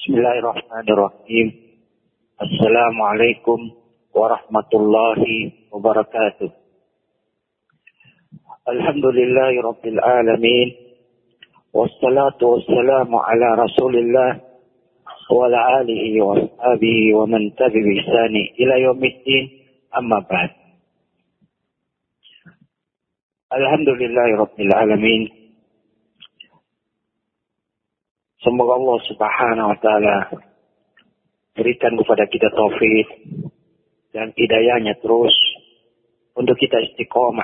Bismillahirrahmanirrahim. Assalamualaikum warahmatullahi wabarakatuh. Alhamdulillahirabbil alamin. Wassalatu wassalamu ala Rasulillah wa ala alihi wa ashabihi wa man tabi'a bi ihsani ila yaumiddin. Amma ba'd. Alhamdulillahirabbil alamin. Semoga Allah Subhanahu wa taala berikan kepada kita taufik dan hidayahnya terus untuk kita istiqomah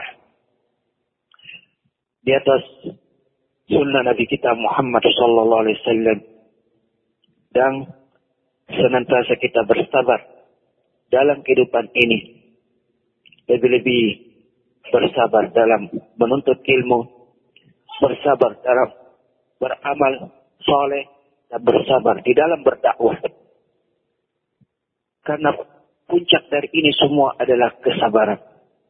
di atas sunnah Nabi kita Muhammad sallallahu alaihi wasallam, dan senantiasa kita bersabar dalam kehidupan ini, lebih-lebih bersabar dalam menuntut ilmu, bersabar dalam beramal soleh, dan bersabar di dalam berdakwah. Karena puncak dari ini semua adalah kesabaran.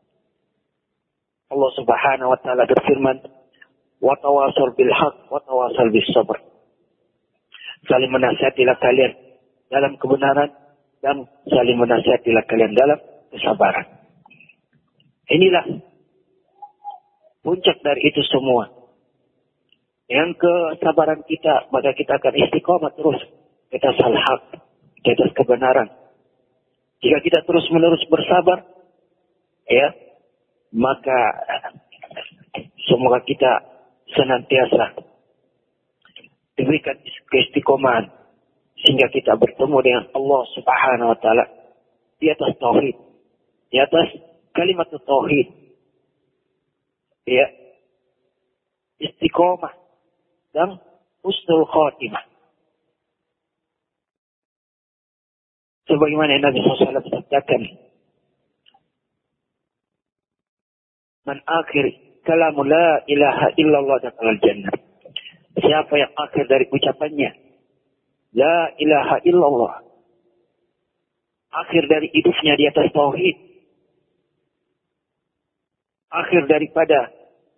Allah Subhanahu wa taala berfirman, "Wa tawassaw bil haqq wa tawassaw bis sabr." Saling menasihatilah kalian dalam kebenaran dan saling menasihatilah kalian dalam kesabaran. Inilah puncak dari itu semua. Yang kesabaran kita, maka kita akan istiqomah terus di atas al-haq, di atas kebenaran. Jika kita terus menerus bersabar, maka semoga kita senantiasa diberikan keistiqomahan sehingga kita bertemu dengan Allah Subhanahu wa taala di atas tauhid, di atas kalimat tauhid. Istiqomah dan husnul khatimah. Sebagaimana Nabi SAW katakan, "Man akhir kalamu la ilaha illallah dakhalal jannah." Siapa yang akhir dari ucapannya la ilaha illallah, akhir dari hidupnya di atas tauhid, akhir daripada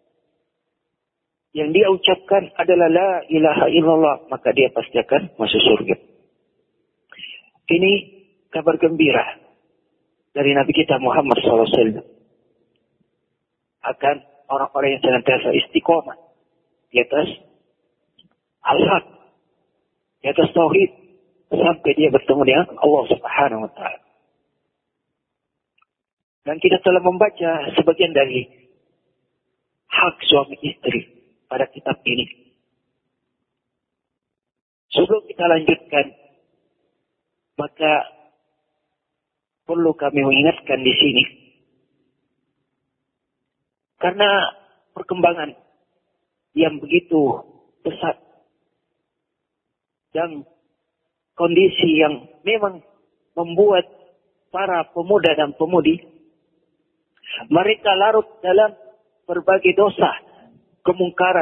yang dia ucapkan adalah la ilaha illallah, maka dia pasti akan masuk surga. Ini kabar gembira dari Nabi kita Muhammad SAW akan orang-orang yang senantiasa istiqomah di atas al-haq, di atas tauhid, sampai dia bertemu dengan Allah Subhanahu wa taala. Dan kita telah membaca sebagian dari hak suami istri pada kitab ini. Sebelum kita lanjutkan, maka perlu kami mengingatkan di sini, karena perkembangan yang begitu pesat dan kondisi yang memang membuat para pemuda dan pemudi mereka larut dalam berbagai dosa, kemungkaran.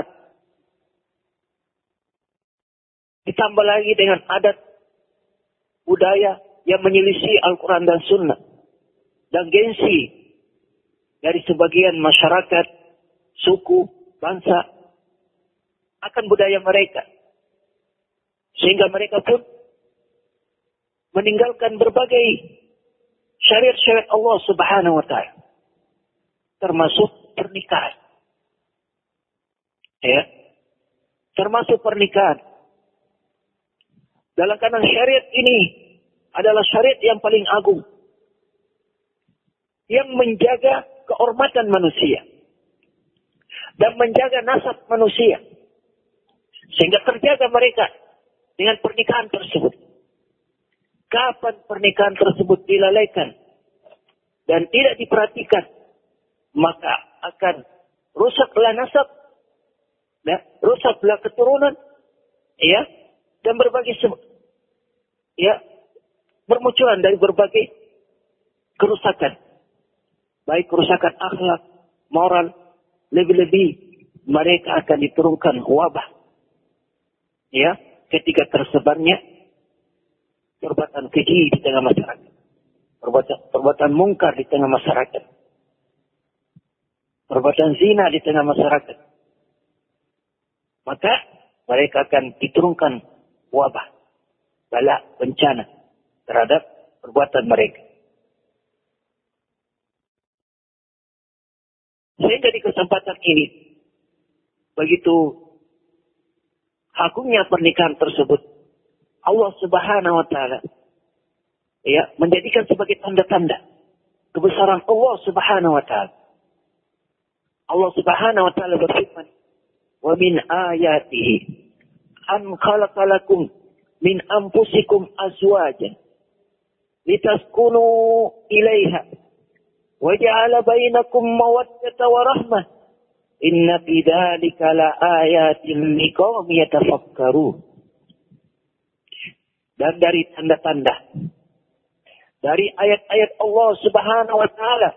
Ditambah lagi dengan adat budaya yang menyelisih Al-Quran dan Sunnah, dan gengsi dari sebagian masyarakat, suku, bangsa akan budaya mereka, sehingga mereka pun meninggalkan berbagai syariat-syariat Allah Subhanahu wa taala, termasuk pernikahan. Termasuk pernikahan. Dalam keadaan syariat ini adalah syariat yang paling agung, yang menjaga kehormatan manusia dan menjaga nasab manusia, sehingga terjaga mereka dengan pernikahan tersebut. Kapan pernikahan tersebut dilalaikan dan tidak diperhatikan, maka akan rusaklah nasab, rusaklah keturunan, dan berbagai bermunculan dari berbagai kerusakan, baik kerusakan akhlak, moral, lebih-lebih mereka akan diturunkan wabah, ketika tersebarnya perbuatan keji di tengah masyarakat, perbuatan mungkar di tengah masyarakat, perbuatan zina di tengah masyarakat. Maka mereka akan diturunkan wabah. bala, bencana terhadap perbuatan mereka. Sehingga di kesempatan ini, begitu agungnya pernikahan tersebut, Allah Subhanahu wa taala menjadikan sebagai tanda-tanda kebesaran Allah Subhanahu wa taala. Allah Subhanahu wa taala berfirman, "Wa min ayatihi an khalaqa lakum min anfusikum azwajan litaskunu ilaiha wa ja'ala bainakum mawaddata wa rahmah. Inna fi dzalika laayatin liqaumin yatafakkarun." Dan dari tanda-tanda, dari ayat-ayat Allah Subhanahu wa taala,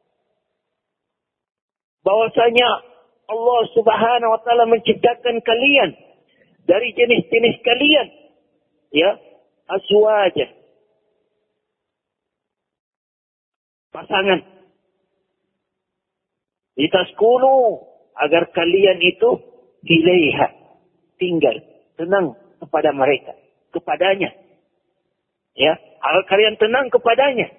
bahwasanya Allah Subhanahu wa taala menciptakan kalian dari jenis-jenis kalian, azwaja, pasangan. Litaskunu, agar kalian itu ilaiha, tinggal, tenang kepada mereka, kepadanya. Agar kalian tenang kepadanya.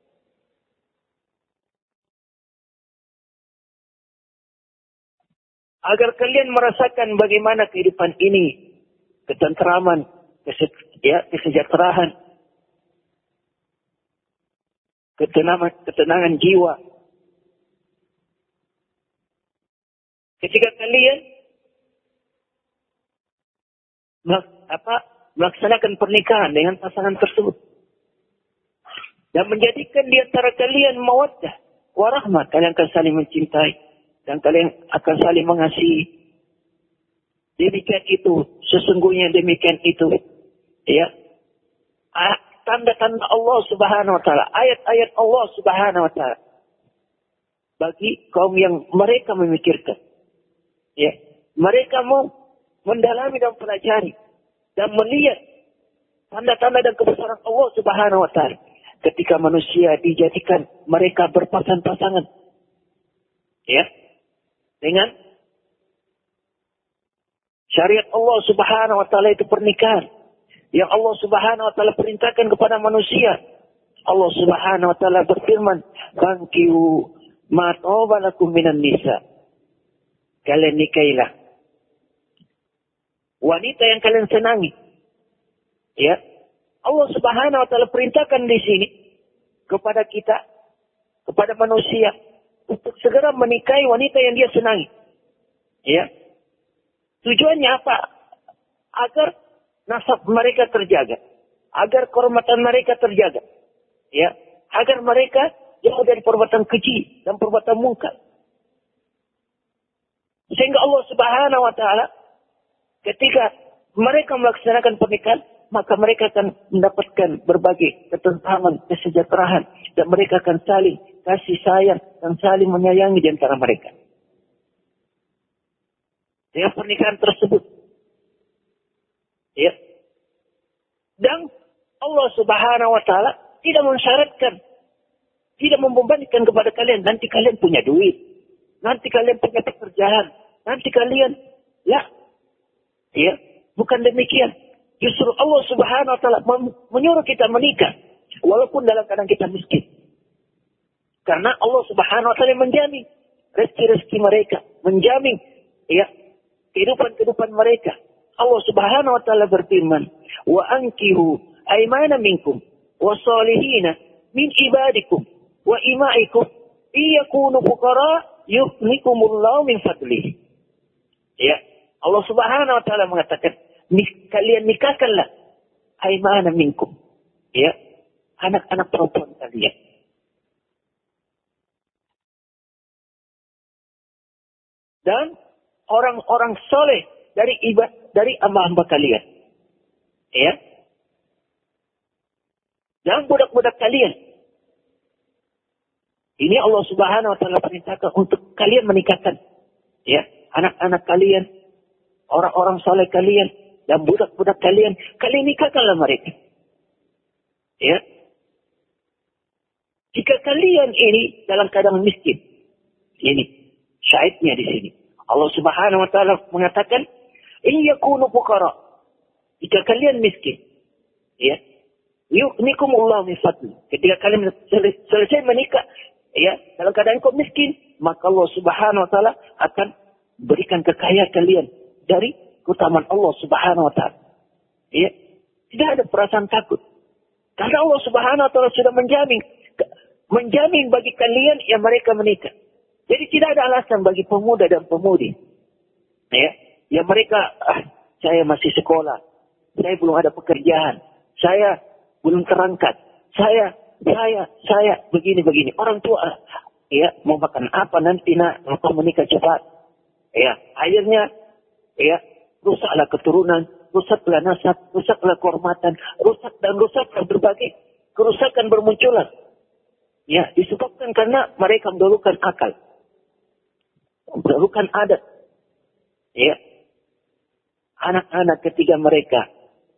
Agar kalian merasakan bagaimana kehidupan ini, ketentraman, kesejahteraan, ketenangan jiwa. Ketika kalian melaksanakan pernikahan dengan pasangan tersebut dan menjadikan di antara kalian mawaddah warahmah, kalian akan saling mencintai dan kalian akan saling mengasihi. Demikian itu, sesungguhnya demikian itu, tanda-tanda Allah Subhanahu wa taala, ayat-ayat Allah Subhanahu wa taala bagi kaum yang mereka memikirkan. Mereka mau mendalami dan pelajari dan melihat tanda-tanda dan kebesaran Allah Subhanahu wa taala ketika manusia dijadikan mereka berpasang-pasangan. Dengan syariat Allah Subhanahu wa taala itu pernikahan yang Allah Subhanahu wa taala perintahkan kepada manusia. Allah Subhanahu wa taala berfirman, "Fankihu ma taba lakum minan nisa." Kalian nikailah wanita yang kalian senangi. Allah Subhanahu wa taala perintahkan di sini kepada kita, kepada manusia, untuk segera menikahi wanita yang dia senangi. Tujuannya apa? Agar nasab mereka terjaga, agar kehormatan mereka terjaga, agar mereka jauh dari perbuatan keji dan perbuatan mungkar. Sehingga Allah Subhanahu wa taala ketika mereka melaksanakan pernikahan, maka mereka akan mendapatkan berbagai ketentraman, kesejahteraan, dan mereka akan saling kasih sayang dan saling menyayangi di antara mereka. Dengan pernikahan tersebut. Dan Allah Subhanahu wa taala tidak mensyaratkan, tidak membebankan kepada kalian, nanti kalian punya duit, nanti kalian punya pekerjaan, nanti kalian bukan demikian. Justru Allah Subhanahu wa taala menyuruh kita menikah walaupun dalam keadaan kita miskin. Karena Allah Subhanahu wa taala menjamin rezeki-rezeki mereka, menjamin kehidupan-kehidupan mereka. Allah Subhanahu wa taala berfirman, "Wa ankihu aymana minkum wa salihina min ibadikum wa imaikum iyakunu fuqara yughnikumullahu min fadlihi." Allah Subhanahu wa taala mengatakan, kalian nikahkanlah aymana minkum, anak-anak perempuan kalian. Dan orang-orang soleh dari hamba-hamba kalian. Dan budak-budak kalian. Ini Allah Subhanahu wa taala perintahkan untuk kalian menikahkan. Anak-anak kalian, orang-orang soleh kalian, dan budak-budak kalian nikahkanlah mereka. Jika kalian ini dalam keadaan miskin, ini syahidnya di sini. Allah Subhanahu wa taala mengatakan, "In yakunu fuqara." Jika kalian miskin, Ya. Yughnikumullahu min fadli. Ketika kalian selesai menikah, ya, dalam keadaan kau miskin, maka Allah Subhanahu wa taala akan berikan kekayaan kalian dari keutamaan Allah Subhanahu wa taala. Ya. Tidak ada perasaan takut. Karena Allah Subhanahu wa taala sudah menjamin bagi kalian yang mereka menikah. Jadi tidak ada alasan bagi pemuda dan pemudi, ya, yang mereka, saya masih sekolah, saya belum ada pekerjaan, saya belum terangkat, saya begini. Orang tua, ya, mau makan apa nanti nak, mau menikah cepat, ya, akhirnya, ya, rusaklah keturunan, rusaklah nasab, rusaklah kehormatan, rusaklah berbagai kerusakan bermunculan. Ya, disebabkan karena mereka mendahulukan akal. Mendahulukan adat. Ya. Anak-anak ketika mereka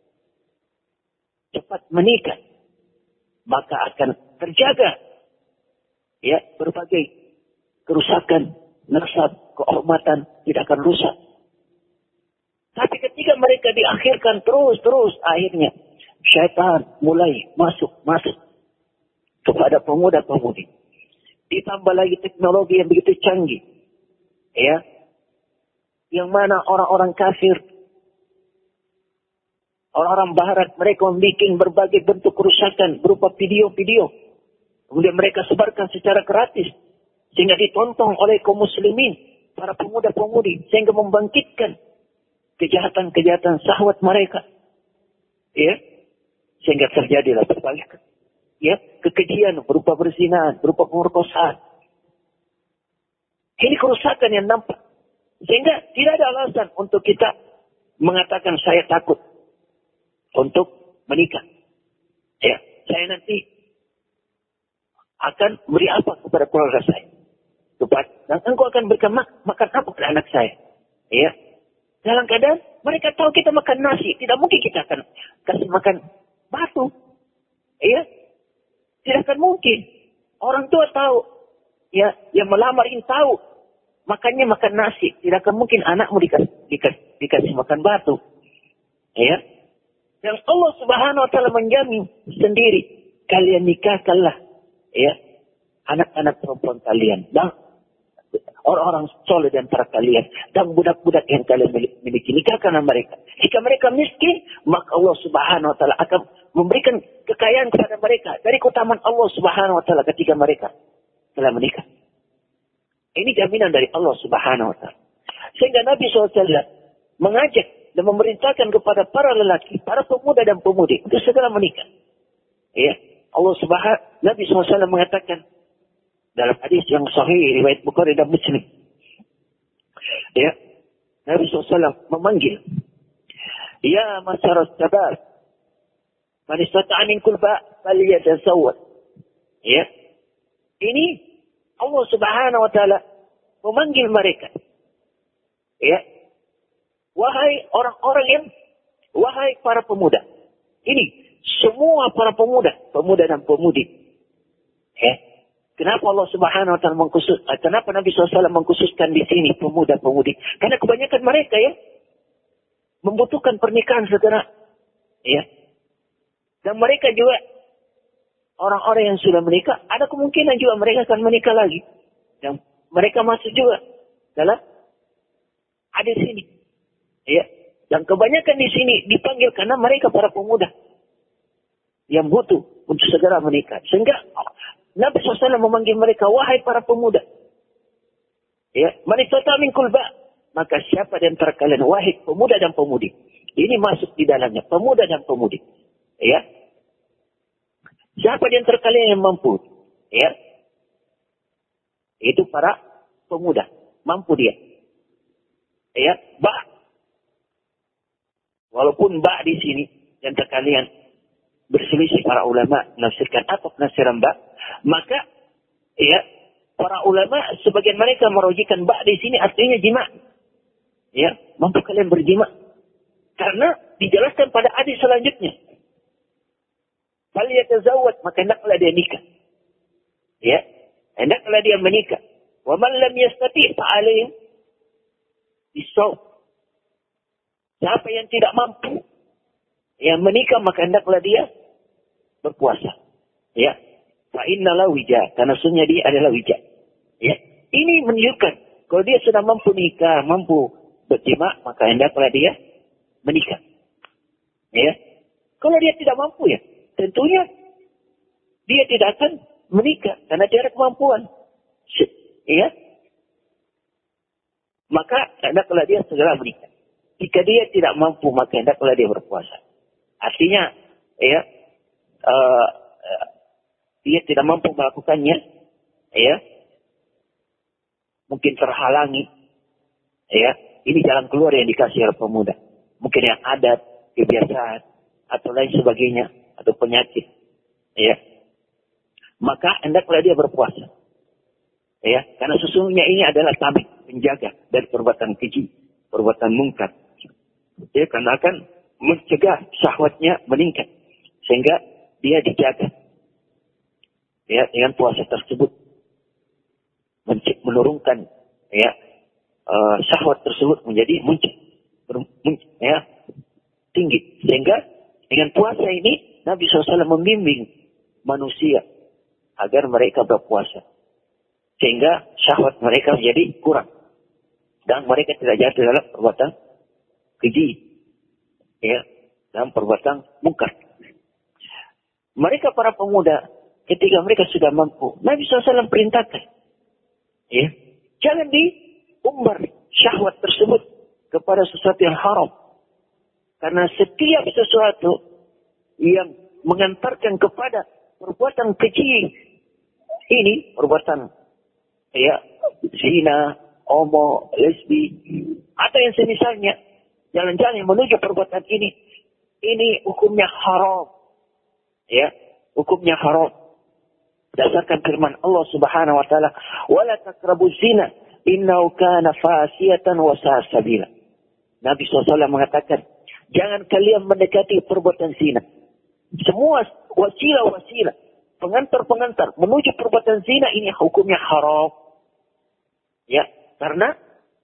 cepat menikah, maka akan terjaga, ya, berbagai kerusakan, nasab, kehormatan tidak akan rusak. Tapi ketika mereka diakhirkan terus, akhirnya syaitan mulai masuk kepada pemuda-pemudi. Ditambah lagi teknologi yang begitu canggih. Ya. Yang mana orang-orang kafir, orang-orang barat, mereka membuat berbagai bentuk kerusakan berupa video-video. Kemudian mereka sebarkan secara gratis. Sehingga ditonton oleh kaum muslimin, para pemuda-pemudi. Sehingga membangkitkan kejahatan-kejahatan syahwat mereka. Ya. Sehingga terjadilah berbagai, ya, kekejian berupa perzinahan, berupa pemerkosaan. Ini kerusakan yang nampak. Sehingga tidak ada alasan untuk kita mengatakan saya takut untuk menikah. Ya, saya nanti akan beri apa kepada keluarga saya. Dan engkau akan berikan makan apa kepada anak saya. Ya. Dalam keadaan mereka tahu kita makan nasi, tidak mungkin kita akan kasih makan batu. Ya. Tidak akan mungkin. Orang tua tahu. Ya, yang melamar ini tahu. Makannya makan nasi. Tidak akan mungkin anakmu dikasih makan batu. Ya. Yang Allah Subhanahu wa taala menjamin sendiri. Kalian nikahkanlah, ya, anak-anak perempuan kalian. Dan orang-orang soleh di antara kalian. Dan budak-budak yang kalian miliki. Nikahkanlah mereka. Jika mereka miskin, maka Allah Subhanahu wa taala akan memberikan kekayaan kepada mereka. Dari keutamaan Allah Subhanahu wa taala ketika mereka telah menikah. Ini jaminan dari Allah Subhanahu wa taala. Sehingga Nabi SAW mengajak dan memerintahkan kepada para lelaki, para pemuda dan pemudi untuk segera menikah. Ya, Nabi SAW mengatakan dalam hadis yang sahih riwayat Bukhari dan Muslim. Ya, Nabi SAW memanggil, ya masyarakat syabab, man istata'a minkum falyatazawwaj. Ya. Ini Allah Subhanahu wa taala memanggil mereka. Ya. Wahai wahai para pemuda. Ini semua para pemuda dan pemudi. Ya. Kenapa Allah Subhanahu wa taala kenapa Nabi SAW mengkhususkan di sini pemuda-pemudi? Karena kebanyakan mereka, ya, membutuhkan pernikahan segera. Ya. Dan mereka juga orang-orang yang sudah menikah, ada kemungkinan juga mereka akan menikah lagi. Dan mereka masuk juga dalam hadis ini. Ya. Dan kebanyakan di sini dipanggil karena mereka para pemuda yang butuh untuk segera menikah. Sehingga Nabi SAW memanggil mereka, wahai para pemuda. Ya, man istata'a minkum ba'ah, maka siapa di antara kalian, wahai pemuda dan pemudi. Ini masuk di dalamnya, pemuda dan pemudi. Ya. Siapa di antara kalian yang mampu? Ya. Itu para pemuda, mampu dia. Ya, ba. Walaupun ba di sini di antara kalian berselisih para ulama menafsirkan apa penafsiran ba, maka ya, para ulama sebagian mereka merujikan ba di sini artinya jima. Ya, mampu kalian berjima. Karena dijelaskan pada hadis selanjutnya. Falyatazawwaj, maka hendaklah dia nikah. Ya, hendaklah dia menikah. Wa man lam yastati' fa alayhi bisawm. Siapa yang tidak mampu, Yang menikah maka hendaklah dia berpuasa. Ya. Fa innalah wija, karena sesungguhnya dia adalah wija. Ya. Ini menunjukkan kalau dia sudah mampu nikah, mampu berjima, maka hendaklah dia menikah. Ya. Kalau dia tidak mampu ya, tentunya dia tidak akan menikah karena dia ada kemampuan. Ya. Maka hendaklah dia segera menikah. Jika dia tidak mampu, maka hendaklah dia berpuasa. Artinya, ya, dia tidak mampu melakukannya, ya, mungkin terhalangi, ya, ini jalan keluar yang dikasih oleh pemuda. Mungkin yang adat, kebiasaan, atau lain sebagainya, atau penyakit, ya. Maka hendaklah dia berpuasa, ya, karena sesungguhnya ini adalah tamik, penjaga dari perbuatan keji, perbuatan mungkar, ya, karena akan mencegah syahwatnya meningkat, sehingga dia dijaga, ya, dengan puasa tersebut. Menurunkan, ya, syahwat tersebut menjadi ya, tinggi. Sehingga dengan puasa ini Nabi SAW membimbing manusia agar mereka berpuasa, sehingga syahwat mereka menjadi kurang dan mereka tidak jatuh dalam perbuatan keji, ya, dalam perbuatan mungkar. Mereka para pemuda ketika mereka sudah mampu, Nabi SAW perintahkan, ya, jangan diumbar syahwat tersebut kepada sesuatu yang haram. Karena setiap sesuatu yang mengantarkan kepada perbuatan keji ini, perbuatan, ya, zina, homo, lesbi, atau yang semisalnya, jalan-jalan yang menuju perbuatan ini hukumnya haram. Ya, hukumnya haram. Berdasarkan firman Allah Subhanahu wa taala, "Wala taqrabuz zina, innahu kana fasiyatan wa sa'a sabila." Nabi SAW mengatakan, jangan kalian mendekati perbuatan zina. Semua wasilah-wasilah, pengantar-pengantar menuju perbuatan zina ini hukumnya haram. Ya, karena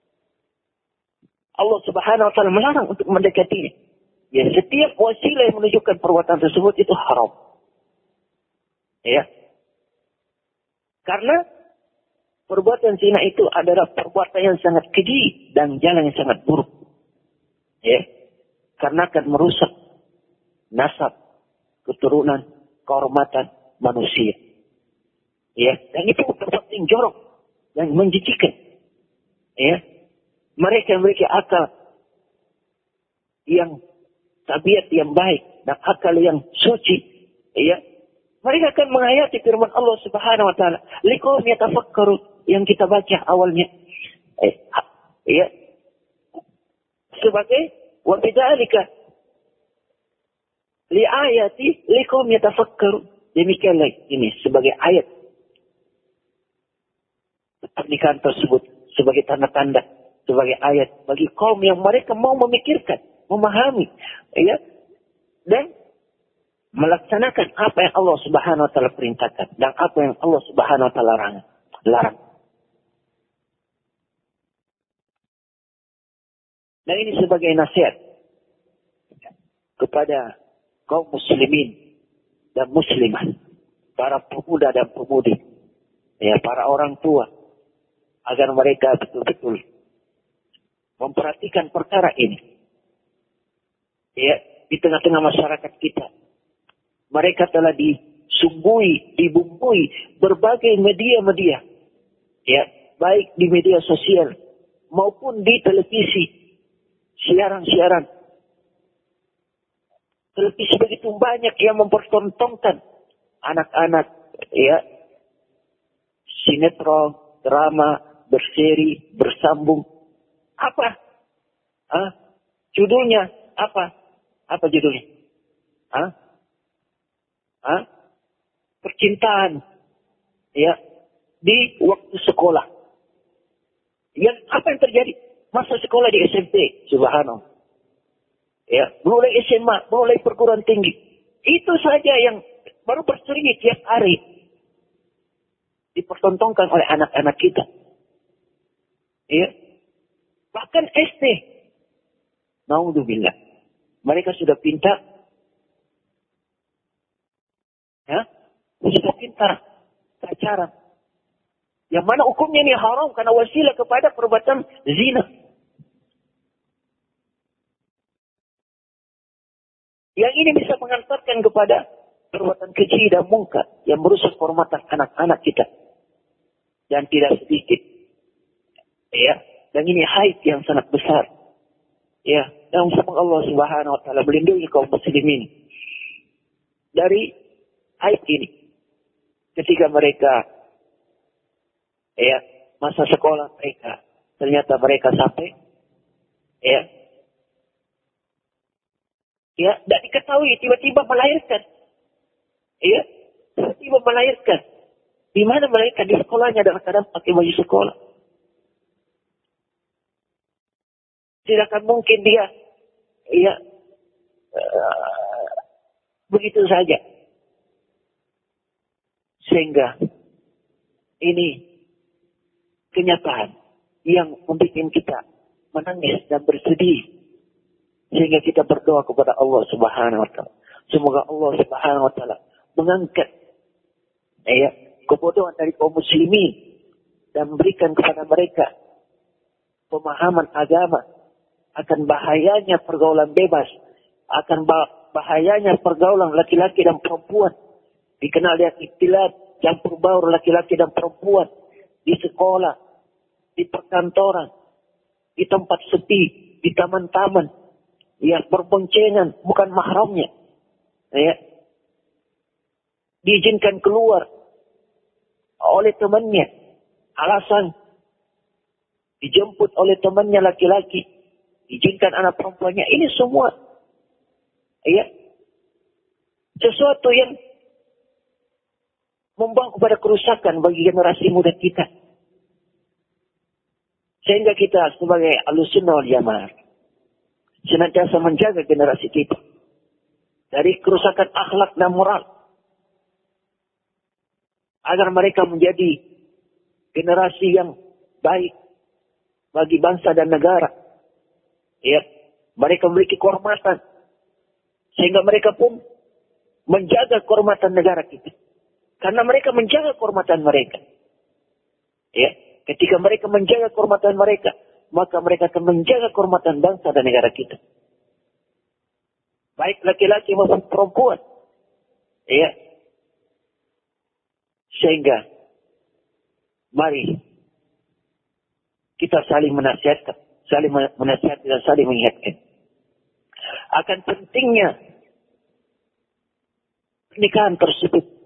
Allah Subhanahu wa taala melarang untuk mendekatinya. Ya, setiap wasilah yang menunjukkan perbuatan tersebut itu haram. Ya. Karena perbuatan zina itu adalah perbuatan yang sangat keji dan jalan yang sangat buruk. Ya. Karena akan merusak nasab, keturunan, kehormatan manusia. Ya, dan itu perbuatan yang jorok dan menjijikkan. Ya. Mereka yang memiliki akal yang tabiat yang baik dan akal yang suci, ya, mereka akan menghayati firman Allah Subhanahu wa taala, liqaum yatafakkaru, yang kita baca awalnya, ya, sebagai wa bidzalika li ayati liqaum yatafakkaru, demikianlah ini sebagai ayat pernikahan tersebut, sebagai tanda-tanda, sebagai ayat bagi kaum yang mereka mau memikirkan, memahami, ya, dan melaksanakan apa yang Allah Subhanahu wa taala perintahkan dan apa yang Allah Subhanahu wa taala larang. Dan ini sebagai nasihat kepada kaum muslimin dan muslimah, para pemuda dan pemudi, ya, para orang tua, agar mereka betul-betul memperhatikan perkara ini. Ya, di tengah-tengah masyarakat kita, mereka telah dibumbui berbagai media-media, ya, baik di media sosial maupun di televisi, siaran-siaran. Televisi begitu banyak yang mempertontonkan anak-anak, ya, sinetron, drama, berseri, bersambung. Apa? Judulnya apa? Apa judulnya? Percintaan, ya, di waktu sekolah. Yang apa yang terjadi? Masa sekolah di SMP, subhanallah. Ya, mulai SMA, mulai perguruan tinggi. Itu saja yang baru berseri tiap hari dipertontonkan oleh anak-anak kita. Ya. Bahkan SD. Naudzubillah. Mereka sudah pintar Ya, wanita pintar, pacaran. Yang mana hukumnya ini haram karena wasilah kepada perbuatan zina. Yang ini bisa mengantarkan kepada perbuatan keji dan mungkar yang merusak kehormatan anak-anak kita. Dan tidak sedikit. Ya, dan ini haid yang sangat besar. Ya, dan semoga Allah Subhanahu wa taala melindungi kaum muslimin dari haid ini. Ketika mereka masa sekolah mereka, ternyata mereka sampai tidak diketahui tiba-tiba melahirkan. Tiba-tiba melahirkan. Di mana melahirkan? Di sekolahnya dalam keadaan pakai baju sekolah. Tidak akan mungkin dia begitu saja. Sehingga ini kenyataan yang membuat kita menangis dan bersedih. Sehingga kita berdoa kepada Allah Subhanahu wa taala. Semoga Allah Subhanahu wa taala mengangkat kebodohan dari kaum muslimin dan memberikan kepada mereka pemahaman agama akan bahayanya pergaulan bebas, akan bahayanya pergaulan laki-laki dan perempuan. Dikenal dengan istilah campur baur laki-laki dan perempuan di sekolah, di perkantoran, di tempat sepi, di taman-taman, berboncengan bukan mahramnya, diizinkan keluar oleh temannya, alasan dijemput oleh temannya laki-laki, izinkan anak perempuannya. Ini semua sesuatu yang membawa kepada kerusakan bagi generasi muda kita. Sehingga kita sebagai Ahlussunnah wal Jamaah senantiasa menjaga generasi kita dari kerusakan akhlak dan moral, agar mereka menjadi generasi yang baik bagi bangsa dan negara. Mereka memiliki kehormatan, sehingga mereka pun menjaga kehormatan negara kita. Karena mereka menjaga kehormatan mereka. Ketika mereka menjaga kehormatan mereka, maka mereka akan menjaga kehormatan bangsa dan negara kita. Baik laki-laki maupun perempuan. Sehingga mari kita saling menasihatkan, dan saling mengingatkan akan pentingnya pernikahan tersebut.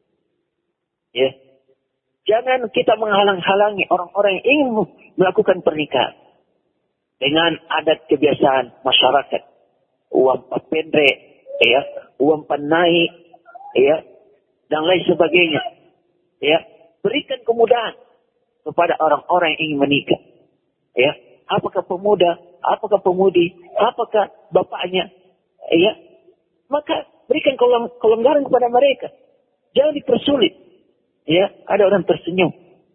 Jangan kita menghalang-halangi orang-orang yang ingin melakukan pernikahan dengan adat kebiasaan masyarakat, uang pendek, uang naik, dan lain sebagainya. Berikan kemudahan kepada orang-orang yang ingin menikah. Apakah pemuda, apakah pemudi, apakah bapaknya, maka berikan kelonggaran kepada mereka. Jangan dipersulit. Ada orang tersenyum.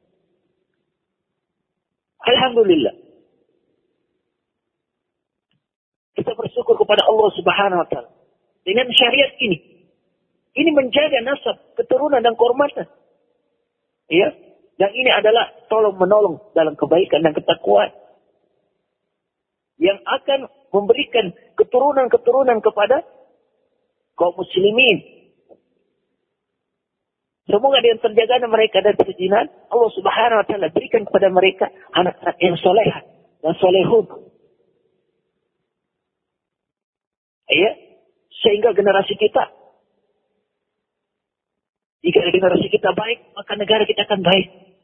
Alhamdulillah. Kita bersyukur kepada Allah Subhanahu wa taala dengan syariat ini. Ini menjaga nasab, keturunan dan kehormatan. Dan ini adalah tolong menolong dalam kebaikan dan ketakwaan yang akan memberikan keturunan-keturunan kepada kaum muslimin. Semoga dengan terjaganya mereka dari perzinan, Allah Subhanahu wa taala berikan kepada mereka anak-anak yang solehah dan solehun. Sehingga generasi kita, jika generasi kita baik, maka negara kita akan baik.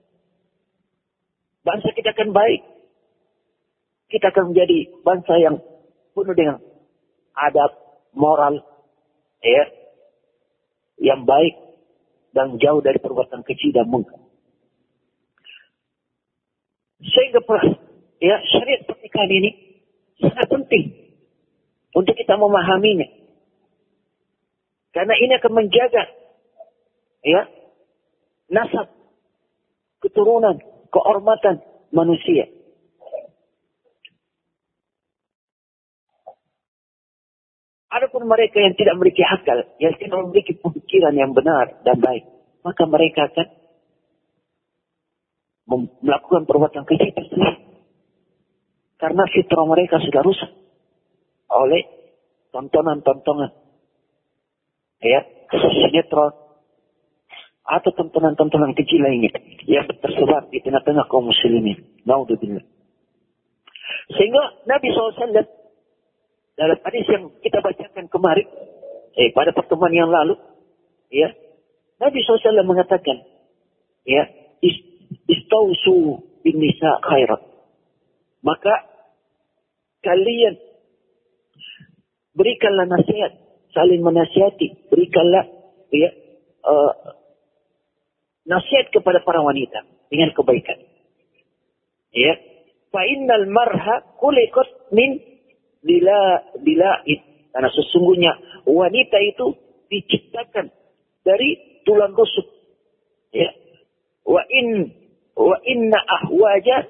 Bangsa kita akan baik. Kita akan menjadi bangsa yang penuh dengan adab, moral, yang baik, dan jauh dari perbuatan keji dan mungkar. Sehingga syariat pernikahan ini sangat penting untuk kita memahaminya. Karena ini akan menjaga nasab, keturunan, kehormatan manusia. Adapun Adapun mereka yang tidak memiliki akal, yang tidak memiliki pemikiran yang benar dan baik, maka mereka akan melakukan perbuatan keji tersebut. Karena fitrah mereka sudah rusak oleh tontonan-tontonan, ya, sinetron atau tontonan-tontonan keji lainnya yang tersebar di tengah-tengah kaum muslimin. Naudzubillah. Sehingga Nabi SAW dalam hadis yang kita bacakan kemarin, pada pertemuan yang lalu, ya, Nabi SAW mengatakan, ya, istausu bin nisa khairat. Maka kalian berikanlah nasihat, saling menasihati, berikanlah, ya, nasihat kepada para wanita dengan kebaikan. Ya, fa innal marha khuliqat min dila'id. Karena sesungguhnya wanita itu diciptakan dari tulang rusuk. Ya. Wa inna ahwaja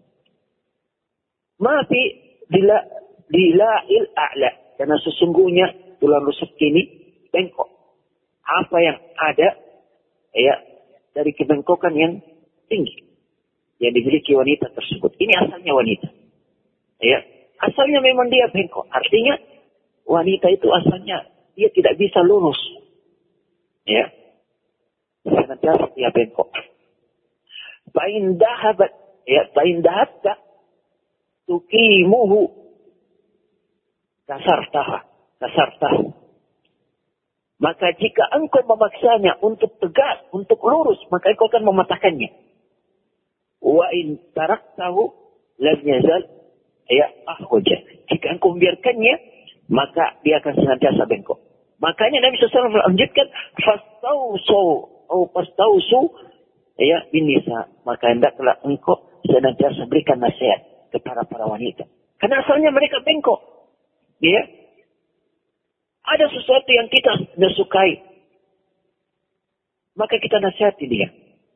ma fi dila'il a'la. Karena sesungguhnya tulang rusuk ini bengkok. Apa yang ada, ya, dari kebengkokan yang tinggi yang dimiliki wanita tersebut. Ini asalnya wanita. Ya. Asalnya memang dia bengkok. Artinya wanita itu asalnya dia tidak bisa lurus. Ya. Senantiasa dia bengkok. Fa'in dahabat, ya, fa'in dahatta tuqimuhu kasartahu. Maka jika engkau memaksanya untuk tegak, untuk lurus, maka engkau akan mematahkannya. Wa in taraktahu lam yazal, ya, ahwaja. Jika engkau membiarkannya, maka dia akan senantiasa bengkok. Makanya Nabi SAW melanjutkan, fastausu, ya, bin nisa. Maka hendaklah engkau senantiasa berikan nasihat kepada para wanita. Karena asalnya mereka bengkok. Ya. Ada sesuatu yang kita tidak sukai, maka kita nasihati dia.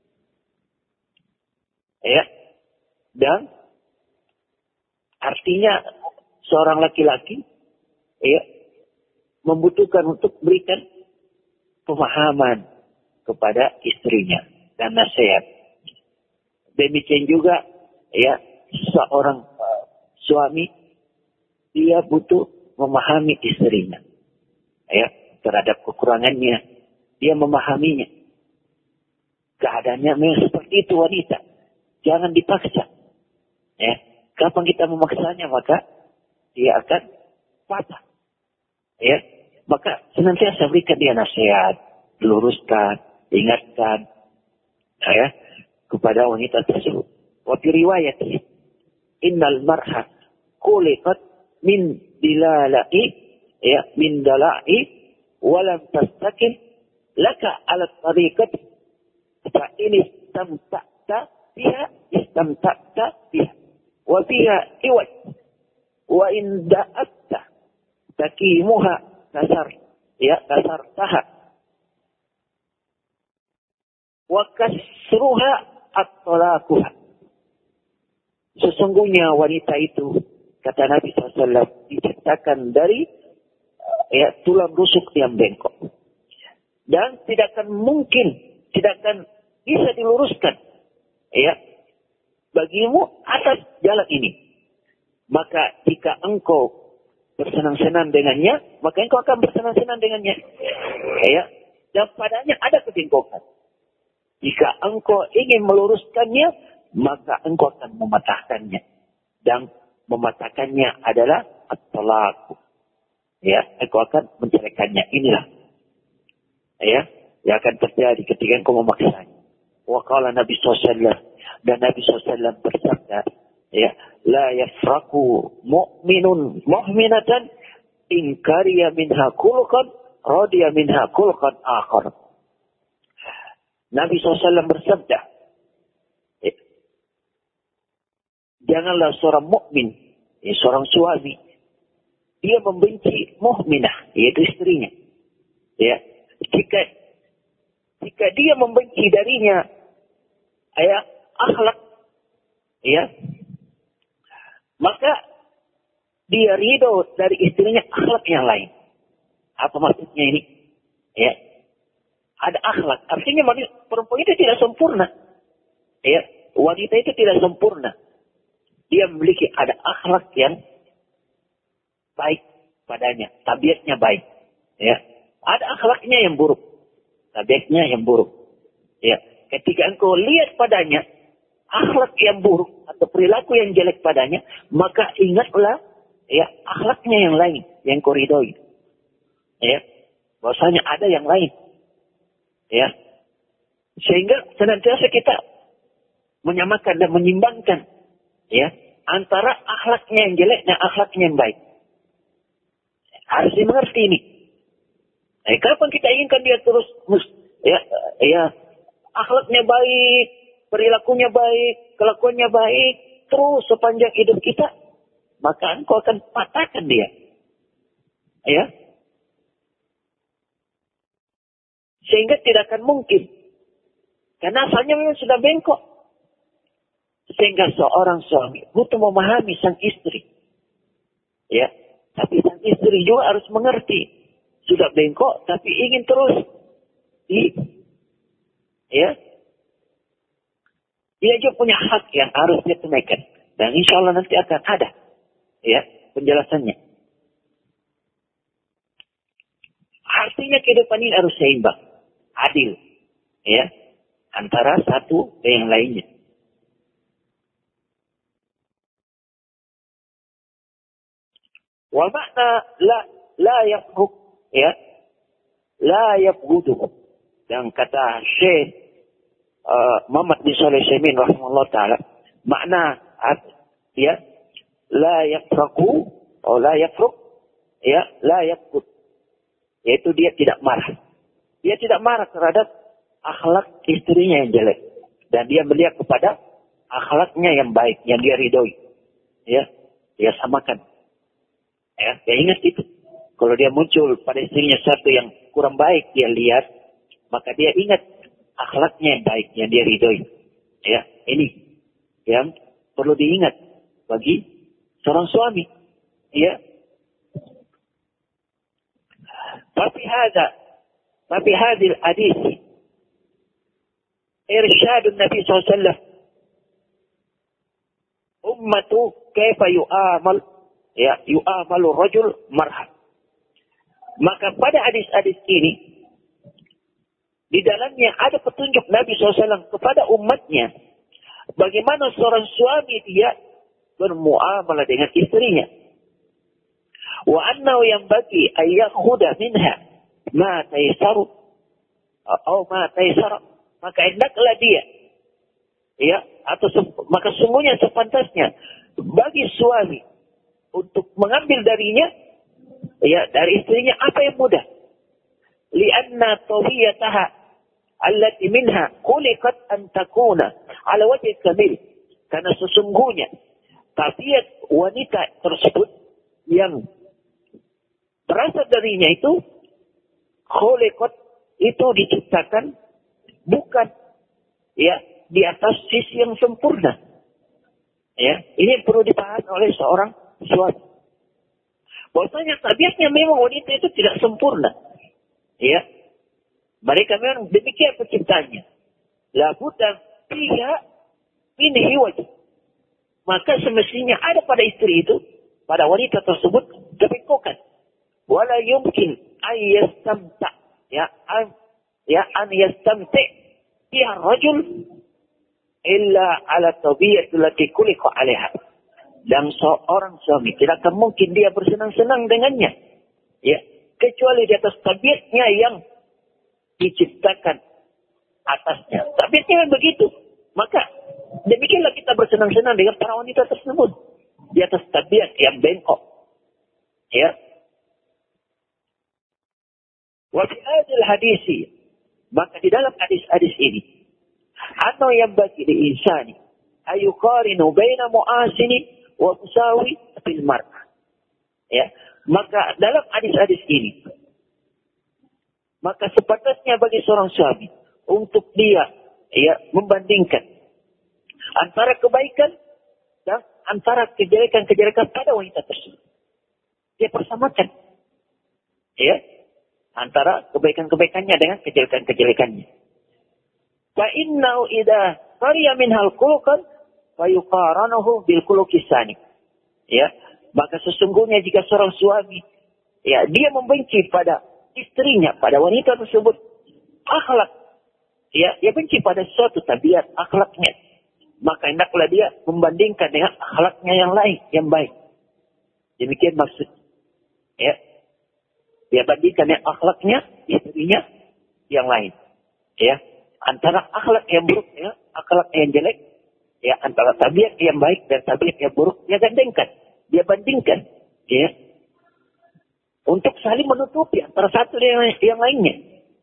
Ya. Dan artinya seorang laki-laki, ya, membutuhkan untuk berikan pemahaman kepada istrinya dan nasihat. Demikian juga, ya, seorang suami, dia butuh memahami istrinya, ya, terhadap kekurangannya, dia memahaminya. Keadaannya memang seperti itu wanita, jangan dipaksa. Ya. Kapan kita memaksanya, maka dia akan patah. Ya, maka senantiasa berikan dia nasihat, luruskan, ingatkan, ya, kepada wanita tersebut. Wa fi riwayat, innal marha khuliqat min dilala'i, ya, min dala'i wa lam tastaqim laka ala tariqati fa in istamta'ta biha wa fiha iwaj wa in da'atta takimuha kasartaha wa kasruha at-talaquha. Sesungguhnya wanita itu, kata Nabi SAW, diciptakan dari, ya, tulang rusuk yang bengkok. Dan tidak akan bisa diluruskan, ya, bagimu atas jalan ini. Maka jika engkau bersenang-senang dengannya, maka engkau akan bersenang-senang dengannya. Ya, dan padanya ada kebengkokan. Jika engkau ingin meluruskannya, maka engkau akan mematahkannya. Dan mematahkannya adalah at-talaq. Ya, engkau akan menceraikannya. Inilah, ya, yang akan terjadi ketika engkau memaksanya. Wa qala Nabi SAW, dan Nabi SAW bersabda, ya, la yafraku mu'minun mu'minatan in kariya minha khulqan radiya minha khulqan akhar. Nabi SAW bersabda, janganlah seorang mukmin, ya, seorang suami, dia membenci mukminah, yaitu istrinya. Ya, jika dia membenci darinya, ya, akhlak, ya, maka dia ridho dari istrinya akhlak yang lain. Apa maksudnya ini? Ya. Ada akhlak. Artinya perempuan itu tidak sempurna. Ya. Wanita itu tidak sempurna. Dia memiliki ada akhlak yang baik padanya. Tabiatnya baik. Ya. Ada akhlaknya yang buruk. Tabiatnya yang buruk. Ya. Ketika engkau lihat padanya akhlak yang buruk atau perilaku yang jelek padanya, maka ingatlah ya akhlaknya yang lain yang kau ridhoi. Ya. Bahwasanya ada yang lain. Ya. Sehingga senantiasa kita menyamakan dan menyimbangkan ya antara akhlaknya yang jelek dan akhlaknya yang baik. Harus dimengerti ini. Kapan kita inginkan dia terus akhlaknya baik, perilakunya baik, kelakuannya baik, terus sepanjang hidup kita, maka engkau akan patahkan dia. Ya. Sehingga tidak akan mungkin. Karena asalnya memang sudah bengkok. Sehingga seorang suami butuh memahami sang istri. Ya. Tapi sang istri juga harus mengerti. Sudah bengkok tapi ingin terus ya. Dia juga punya hak yang harus dia tunaikan. Dan insya Allah nanti akan ada ya penjelasannya. Artinya kehidupan ini harus seimbang, adil, ya antara satu dan yang lainnya. Wa makna la yafruq ya la yabghudu. Dan kata Syekh Muhammad bin Shalih Al-Utsaimin rahimahullah taala, makna ya la yafraqu atau la yafruq ya la yabghud, yaitu dia tidak marah. Dia tidak marah terhadap akhlak istrinya yang jelek, dan dia melihat kepada akhlaknya yang baik yang dia ridhoi. Ya, dia samakan. Ya, dia ingat itu. Kalau dia muncul pada istrinya satu yang kurang baik dia lihat, maka dia ingat akhlaknya yang baik yang dia ridhoi. Ya, ini yang perlu diingat bagi seorang suami. Ya. Tapi hadil hadis irsyad Nabi SAW ummatu kaifa yu'amalu rajul marhab. Maka pada hadis-hadis ini di dalamnya ada petunjuk Nabi SAW kepada umatnya bagaimana seorang suami dia bermuamalah dengan istrinya. Wa annahu yanbaghi an yakhudha minha ma taysaru atau ma taysara. Maka hendaklah dia ya atau maka sungguhnya sepantasnya bagi suami untuk mengambil darinya ya dari istrinya apa yang mudah. Lianna tawiyataha allati minha khuliqat an takuna ala wajhi kamil. Karena sesungguhnya tabiat wanita tersebut yang berasal darinya itu khuliqat itu diciptakan bukan ya di atas sisi yang sempurna. Ya, ini perlu dipahami oleh seorang suami. Bahwasanya tabiatnya memang wanita itu tidak sempurna. Ya. Mereka memang demikian penciptanya. La budda fiha min hiwaj. Maka semestinya ada pada istri itu, pada wanita tersebut kebengkokan. Wala yumkin an yastamta an yastamti biha rajul illa ala tabi'ati allati khuliqa 'alaiha. Dan seorang suami tidak akan mungkin dia bersenang-senang dengannya. Ya, kecuali di atas tabiatnya yang diciptakan atasnya. Tabiatnya begitu. Maka demikianlah kita bersenang-senang dengan para wanita tersebut. Di atas tabiat yang bengkok. Ya. Wa fi hadzal hadisi, maka di dalam hadis-hadis ini, anna yang bagi di insani ayuqarinu baina mu'asini wa musawi fil mar'ah. Ya, maka dalam hadis-hadis ini maka sepatasnya bagi seorang suami untuk dia ya membandingkan antara kebaikan dan antara kejelekan-kejelekan pada wanita tersebut. Dia persamakan. Ya, antara kebaikan-kebaikannya dengan kejelekan-kejelekannya. Fa innahu idza qariya minhal khuluqan fa yuqaranuhu bil khuluqis tsani. Ya, maka sesungguhnya jika seorang suami ya dia membenci pada istrinya, pada wanita tersebut akhlak, ya, dia benci pada suatu tabiat akhlaknya, maka hendaklah dia membandingkan dengan akhlaknya yang lain yang baik. Demikian maksud. Ya. Dia bandingkan dengan akhlaknya istrinya yang lain. Ya. Antara akhlak yang buruk ya, akhlak yang jelek, ya, antara tabiat yang baik dan tabiat yang buruk, dia gandengkan, dia bandingkan, ya, untuk saling menutupi antara satu dengan yang lainnya.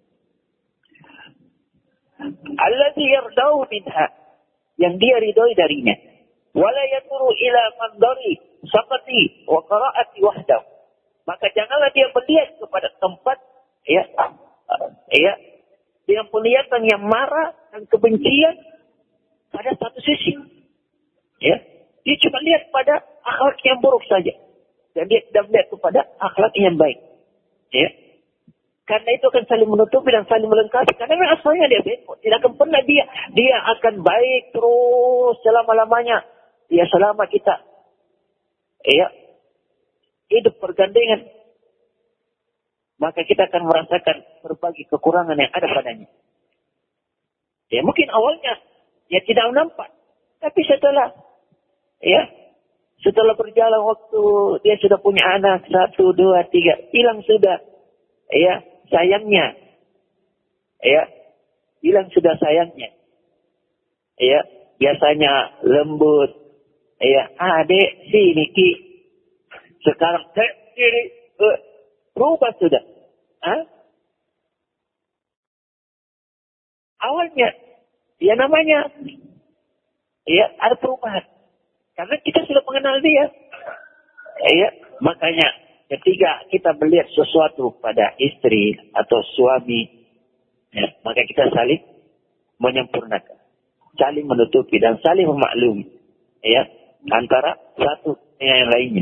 Alladzi yardau minha, yang dia ridhoi darinya, wala yaturu ila mandari saqati wa qiraati wahdahu, maka janganlah dia melihat kepada tempat ya dengan penglihatan yang marah dan kebencian pada satu sisi. Ya, dia cuma lihat pada akhlak yang buruk saja, dan dia tidak melihat kepada akhlak yang baik. Ya, karena itu akan saling menutupi dan saling melengkapi. Karena memang asalnya dia baik, tidak akan pernah dia akan baik terus selama-lamanya. Ya, selama kita ya hidup bergandengan, maka kita akan merasakan berbagai kekurangan yang ada padanya. Ya, mungkin awalnya ya tidak nampak, tapi setelah berjalan waktu, dia sudah punya anak 1, 2, 3, hilang sudah ya sayangnya. Ya, hilang sudah sayangnya. Ya, biasanya lembut. Ya, adik sini Ki. Sekarang berubah sudah. Awalnya, ya namanya, ya ada perubahan. Karena kita sudah mengenal dia. Ya, makanya ketika kita melihat sesuatu pada istri atau suami, ya, maka kita saling menyempurnakan, saling menutupi dan saling memaklumi, ya, antara satu dengan yang lainnya.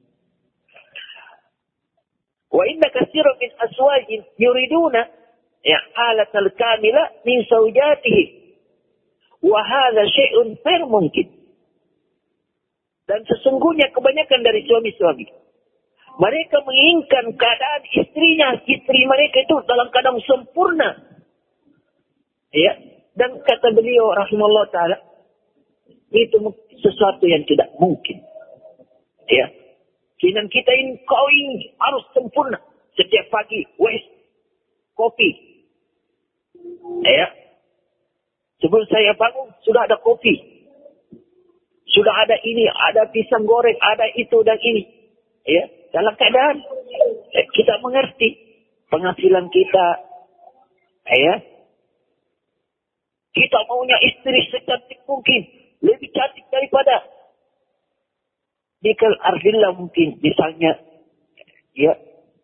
Wa inna katsiran min azwajin yuriduna alatal kamila min zawjatihi wa hadha syai'un ghair mungkin. Dan sesungguhnya kebanyakan dari suami-suami, mereka menginginkan keadaan istri mereka itu dalam keadaan sempurna. Ya, dan kata beliau rahimahullah taala, itu sesuatu yang tidak mungkin. Ya. Keinginan kita ini harus sempurna. Setiap pagi, kopi. Ya. Sebelum saya bangun, sudah ada kopi. Sudah ada ini, ada pisang goreng, ada itu dan ini. Ya. Dalam keadaan kita mengerti penghasilan kita. Ya. Kita maunya istri secantik mungkin. Lebih cantik daripada Dikal Ardillah mungkin, misalnya, ya,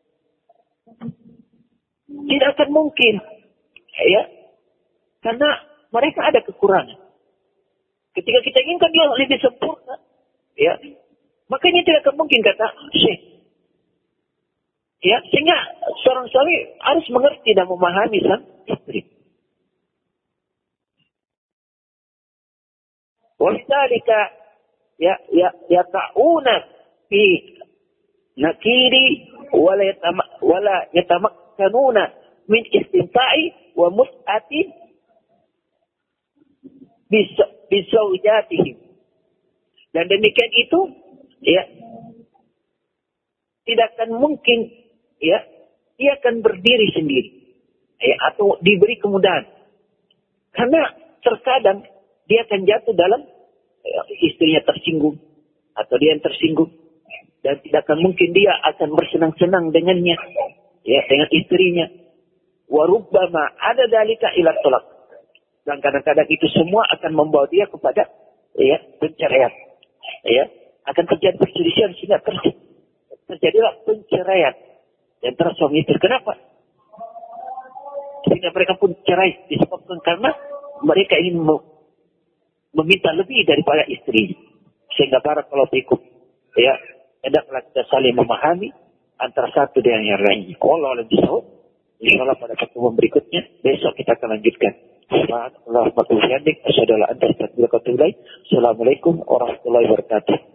tidak akan mungkin, ya, karena mereka ada kekurangan. Ketika kita inginkan dia lebih sempurna, ya, makanya tidak akan mungkin kata Syekh, ya, sehingga seorang suami harus mengerti dan memahami sang istri. Walidhalika ya ta'una fi nakiri wala yatamakkanuna min istimta'i wa mus'ati bisawjatihim. Dan demikian itu ya tidak akan mungkin ya dia akan berdiri sendiri ya, atau diberi kemudahan, karena terkadang dia akan jatuh dalam istrinya tersinggung atau dia yang tersinggung, dan tidak akan mungkin dia akan bersenang-senang dengannya, ya, dengan istrinya. Wa rubbama ada dalika ila talaq, dan kadang-kadang itu semua akan membawa dia kepada ya perceraian, ya, akan terjadi perselisihan sehingga terjadilah perceraian antara suami istri. Kenapa? Sehingga mereka pun cerai disebabkan karena mereka ingin meminta lebih daripada istri. Sehingga barakallahu fikum, ya, hendaklah kita saling memahami antara satu dengan yang lainnya. Wallahu a'lam bishawab. Insyaallah pada pertemuan berikutnya besok kita akan lanjutkan. Assalamualaikum warahmatullahi wabarakatuh. Assalamualaikum warahmatullahi wabarakatuh.